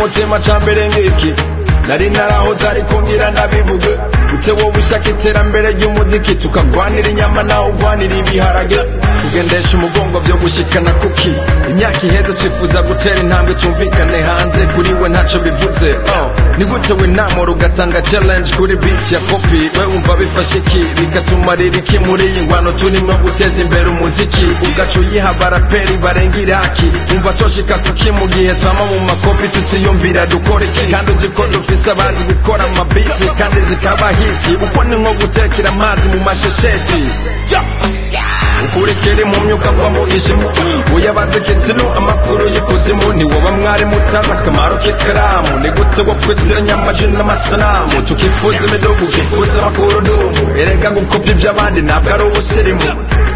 mutima cambere ngiki nari narahoze ariko ngira nabivuge gute wowe ushaka iterambere ry'umuziki tukagwanira inyama nawe ugwanira ibiharage kugendesha umugongo vyo gushikana kuki imyaka iheze twifuza gutera intambwe tumvikane hanze kuri we ntaco bivuze ni gute we namora ugatanga challenge kuri beat ya copy we wumva bifashe iki bikatumarira iki muri iyi ngwano turimo guteza imbere umuziki ugaca uyiha abaraperi barenga iraki umva coshika kuki mu gihe twama mu makopi tutiyumvira dukora iki kandi uzi ko dufise abazi gukora amabiti kandi zikaba hiti uko ni nko gutekera amazi mu mashesheti ukurikira impumyi ukagwa mu ishimu uyabaze kitsino amakuru y'ikuzimu ntiwoba mwari mutazi akamaro k'ikaramu ni gute wo kwitiranya amajwi n'amasanamu tukifuza imidugu ukifuza amakurudumu erega gukopya iby'abandi ntabwo ari ubusirimu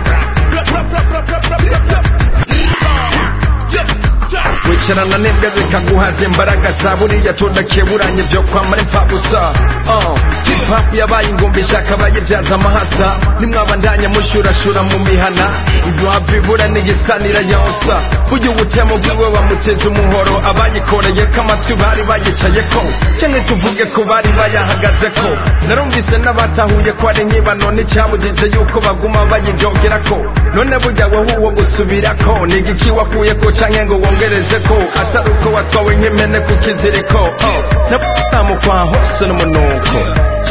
wicarana n'imbwa zikaguhaza imbaraga za buriya tudakeburanye vyo kwamara impfabusa hip-hop yabaye ingumbi ishaka bayibyaza amahasa nimwabandanya mushurashura mu mihana inzu hava ibura n'igisanira yonsa burya ubutemu bwiwe bamuteza umuhoro abayikoreye ko amatwi bari bayicayeko canke tuvuge ko bari bayahagazeko narumvise n'abatahuye ko ari nkibano n'icyabujije yuko baguma bayiryogerako none burya wewe uwo gusubirako ni igiki wakuyeko canke ngo wongerezeko atari uko watwawe nk'impene ku kiziriko nabamukwa hose n'umunuko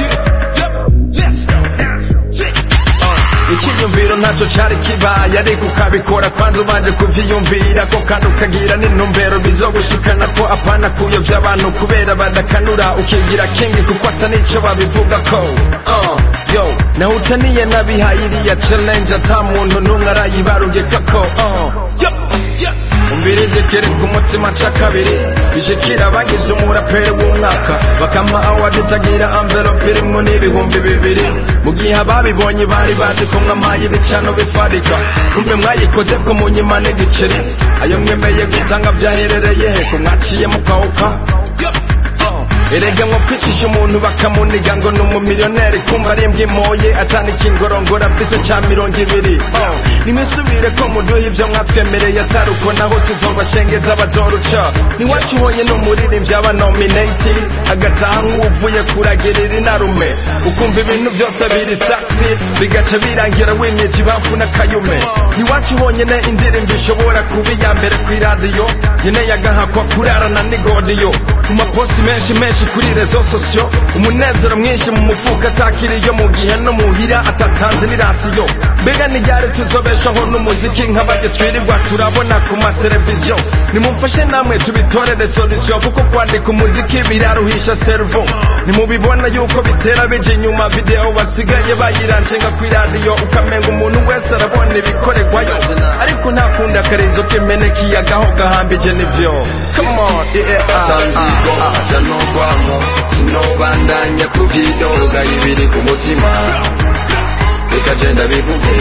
icyiyumviro ntacyo cyari kibaye ariko ukabikora kwanza ubanje kuvyiyumvira ko kandi ukagira n'intumbero bizogushikana ko apana kuyobya abantu kubera badakanura ukigira kingi kuko atanico babivugako yo naho utaniye nabihaye iriya challenge ata muntu n'umwe arayibarugekako umbirize kiri ku mutima ca kabiri bishikira abagize umuraperi w'umwaka bakama award itagira envelope irimwo n'ibihumbi 2 mu gihe ababibonye bari bazi ko mwamaye ibicano bifarika kumbe mwayikoze ko munyima n'igiceri ayo mwemeye gutanga byaherereye he ko mwaciye mukawuka erega nko kwicisha umuntu bakamuniga ngo ni umumiliyoneri kumva arimbwa imoye atana ikingorongora afise ca 20 nimwisubire ko muduha ivyo mwatwemereye atari uko naho tuzobashengeza bazoruca niwacu ubonye n'umuririmbyi aba nominati agataha nk'uvuye kuragirira inarume ukumva ibintu vyose biri saxi bigaca birangira wimyeje ibamfu n'akayume niwacu ubonye ne indirimbo ishobora kuba iya mbere kw'iradiyo nyene yagahakwa kurarana n'igodiyo ku maposi menshi kuri rezo sosio umunezero mwinshi mu mufuka atakiriyo mu gihe no muhira atatanze n'irasiyo mbega n'iryari tuzobeshaho n'umuziki nk'abajye twirirwa turabona ku mateleviziyo nimumfashe namwe tubitorere solution kuko kwandika umuziki biraruhisha servo nimubibona yuko bitera bija inyuma video basigaye bayirancenga kw'iradiyo ukamenga umuntu wese arabona ibikoregwayo ariko ntakunda akarenzo k'imeneki yagaho gahambije n'ivyo come on atanzigo atanogwamo sinobandanya kuvyidoga ibiri ku mutima bikagenda bivuge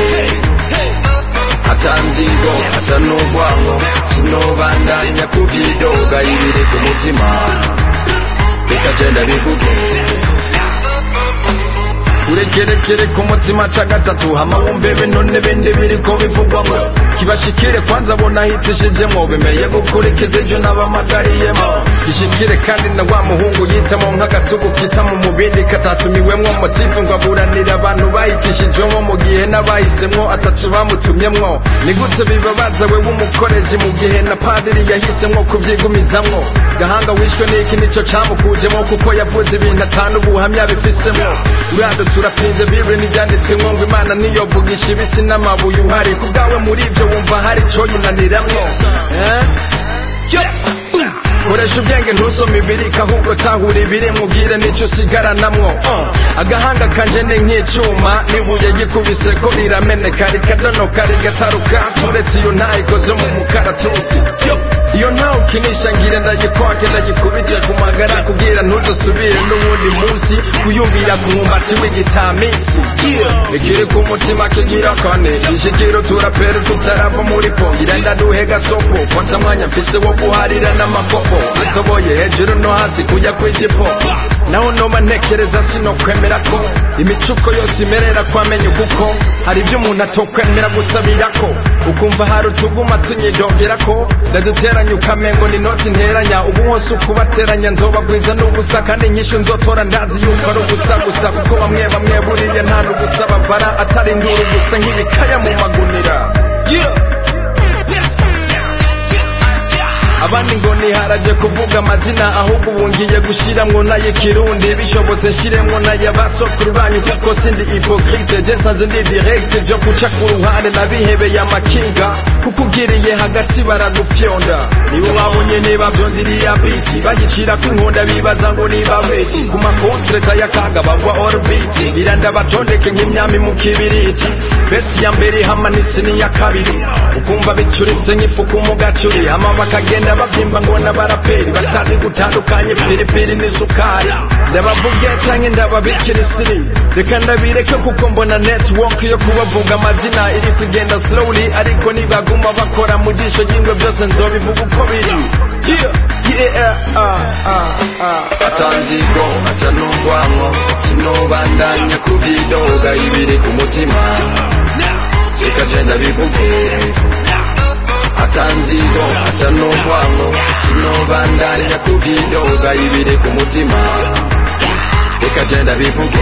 atanzigo atanogwamo sinobandanya kuvyidoga ibiri ku mutima bikagenda bivuge uregerekere ku mutima ca gatatu hama wumve bino n'ibindi biriko bivugwamwo kibashikire kwanza bona hitishijemwo bemeye gukurikiza ivyo nabamagariyemo gishikire kandi na wa muhungu yitamo nk'agatugu kita mu mubindi katatumiwemwo motifu ngo aburanira abantu bahitishijwemo mu gihe n'abahisemwo atacu bamutumyemwo ni gute bibabaza wewe umukorezi mu gihe na padiri yahisemwo kuvyigumizamwo gahanga wishwe n'iki nico camukujemwo kuko yavuze ibintu atanu ubuhamya bifisemwo urado turapinze bibiri n'ibyanditswemwo ngo imana niyovugisha ibiti n'amabuye uhari kubwawe muri ivyo wumva hari co yinaniramwo koresha ubwenge ntusome ibirika ahubwo tahura ibiri mubwire nico usigaranamwo agahanga kanje ni nk'icuma n'ibuye gikubise ko rirameneka rikadonoka rigataruka turetse iyo ntayikoze mu mukaratusi iyo ntawe ukinisha ngira ndagikwake ndagikubite ku magara kugira ntuzosubire n'uwundi munsi kuyumvira ku mwumbati w'igitamisi ikiri ku mutima kigira kane ishikiro turapera tutarava muri po ngira ndaduhe gasopo kwanza mwanya mfise wo guharira n'amakopo atoboye hejuru no hasi kujya kw'ijipo naho noba ntekereza sinokwemera ko imicuko yose imerera kwamenya kuko hari ibyo umuntu atokwemera gusabirako ukumva hari utuguma tunyidogerako ndaduteranya ukamengo ni noti nteranya ubu hose ukubateranya nzobagwiza n'ubusa kandi nyishu nzotora ndazi yuko ari ubusa gusa kuko bamwe buriye nta n'ubusa bavara atari induru gusa nk'ibikaya mu magunira. Abandi ngo niharaje kuvuga amazina ahubwo ubungiye gushiramwo n'ay'ikirundi bishobotse nshiremwo n'ay'abasokuru banyu kuko sindi hypocrite je nsanzwe ndi direct vyo kuca ku ruhande nabihebeye amakinga kuko ugiriye hagati baragufyonda nibo babonye niba vyonziriya biti bagicirako inkonda bibaza ngo niba weti ku makontreta y'akaga bagwa orbit biranda batondeke nk'imyami mu kibiriti besi ya mbere hama n'isi n'iya kabiri ukumva bicuritse nk'ifuku mu gacuri hama bakagenda babyimba ngo n'abaraperi batazi gutandukanye piripiri n'isukari ndabavuge canke ndababikira isiri reka ndabireke kuko mbona network yo kubavuga amazina iri kugenda slowly ariko nibaguma bakora mu jisho ry'ingwe byose nzobivuga uko biri. atanzigo aca n'ubwanko sinobandanya kubidoga ibiri ku mutima reka je ndabivuge atanzigo aca n'ubwanko sinobandanya kubidoga ibiri ku mutima reka je ndabivuge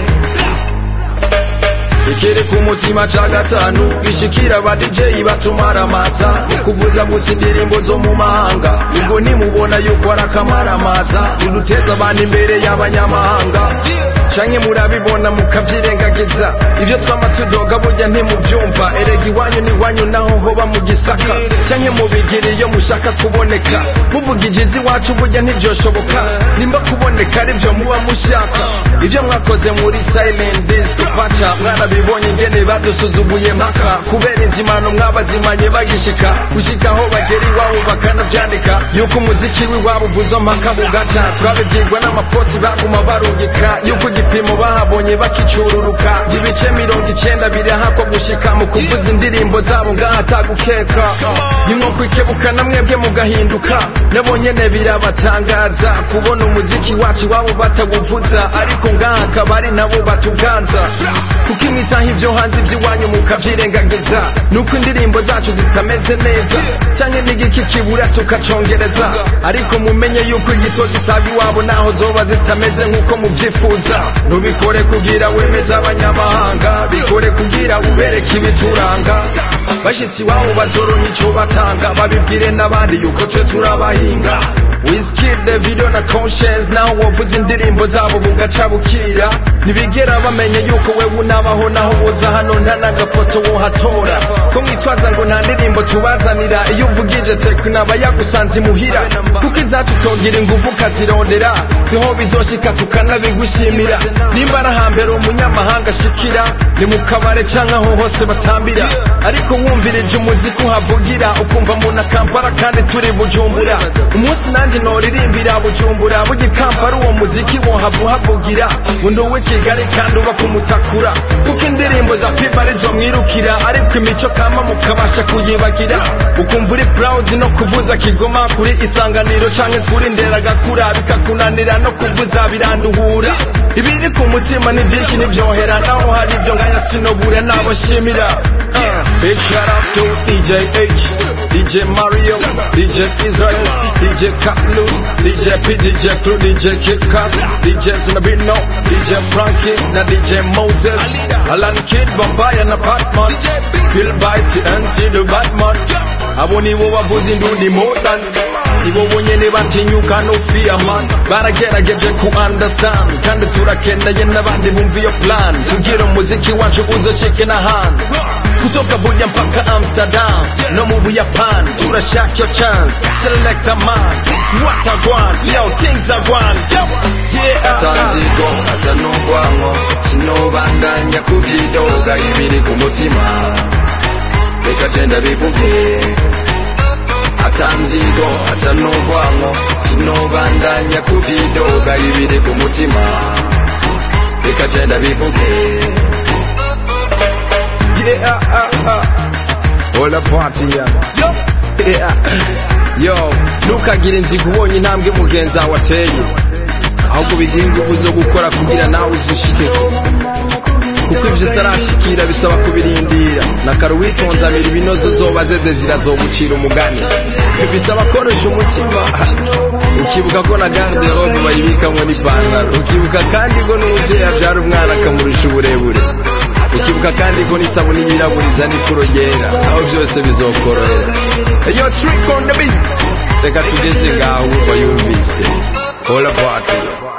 ikiri ku mutima ca gatanu bishikira aba DJ batumara amaza ukuvuza gusa indirimbo zo mu mahanga ubwo nimubona yuko arakamaraamaza uduteza abantu imbere y'abanyamahanga canke murabibona mukavyirengagiza ivyo twama tudoga burya ntimuvyumva erega iwanyu n'iwanyu naho hoba mu gisaka canke mubigire iyo mushaka kuboneka muvugije iwacu burya ntivyoshoboka nimba kuboneka arivyo muba mushaka ivyo mwakoze muri silent disco pacha mwarabibonye ingene badusuzuguye mpaka kubera inzimano mwabazimanye bagishika gushika aho bagera iwabo bakanavyandika yuko umuziki w'iwabo uvuzo mpaka bugaca twabibwirwa n'amaposti baguma barungika yuko igipimo bahabonye bakicururuka ibice 90 birahakwa gushika mu kuvuza indirimbo zabo ngaha atagukeka nimwo kwikebuka namwebwe mugahinduka nabonye ne birabatangaza kubona umuziki wacu wabo batawuvuza ariko ngaha kabari nabo batuganza kuko imwitaho ivyo hanze ivy'iwanyu mukavyirengagiza nuko indirimbo zacu zitameze neza canke n'igiki kibura tukacongereza ariko mumenye yuko igito gitaba iwabo naho zoba zitameze nk'uko muvyifuza nubikore kugira wemeza abanyamahanga bikore kugira ubereke ibituranga bashitsi wabo bazoronka ico batanga babibwire n'abandi yuko twe turabahinga Wizkid, Davido na Conscience naho wovuza indirimbo zabo bugaca bukira ntibigera bamenye yuko wewe unabaho naho woza hano nta n'agafoto wohatora ko mwitwaza ngo nta ndirimbo tubazanira iyo uvugije tekno aba yagusanze imuhira kuko izacu togira inguvu kazirondera tuho bizoshika tukanabigushimira nimba arahambere umunyamahanga ashikira ni mu kabare canke aho hose batambira ariko wumvirije umuziki uhavugira ukumva muna Kampala kandi turi Bujumbura umunsi nanje noririmbira Bujumbura bugi Kampala uwo muziki wohavugira undi w'Ikigali kandi uba kumutakura kuko indirimbo za Pipa arizo mwirukira ariko imico kama mukabasha kuyibagira ukumva uri proud no kuvuza Kigoma kuri Isanganiro canke kuri Nderagakura bikakunanira no kuvuza biranduhura ibiri ku mutima ni byinshi nivyohera naho hari ivyo ngaya sinobura nabo shimira. Big shout out to DJ H, DJ Mario, DJ Israel, DJ Catlus, DJ P, DJ Clue, DJ Kid Cass, DJ Zinabino, DJ Frankie, na DJ Moses, Alan Kid, Bombay na Batman, Bill Bite, NC the Batman. Abo nibo bavuza indundi modan nibo bonyene batinyuka no fear man baragerageje ku understand kandi turakeneye n'abandi bumva iyo plan kugira umuziki wacu uzoshike n'ahandi kutoka Buja mpaka Amsterdam no mu Buyapani turashaka your chance select a man what a one yo things are one yeah atanzigo aca n'ubwanko sinobandanya kubidoga ibiri ku mutima reka je ndabivuge atanzigo aca n'ubwanko sinobandanya kubidoga ibiri ku mutima reka je ndabivuge. All the party yeah. Yo ntukagire inzigo ubonye intambwe mugenzi wawe ateye ahubwo biguha ingufu zo gukora kugira nawe uzushikeko kuko ivyo utarashikira bisaba kubirindira nakare witonzamira ibinozo zoba zede zirazogucira umugani bisaba koresha umutima ukibuka ko na garde robe bayibikamwo n'ipantaro ukibuka kandi ko n'umuvyeyi avyara umwana akamurusha uburebure ukibuka kandi ko n'isabuni yiraburiza n'ifuro ryera aho vyose bizokorohera yo trick on the beat reka tugeze ngaho wumva yumvise all about it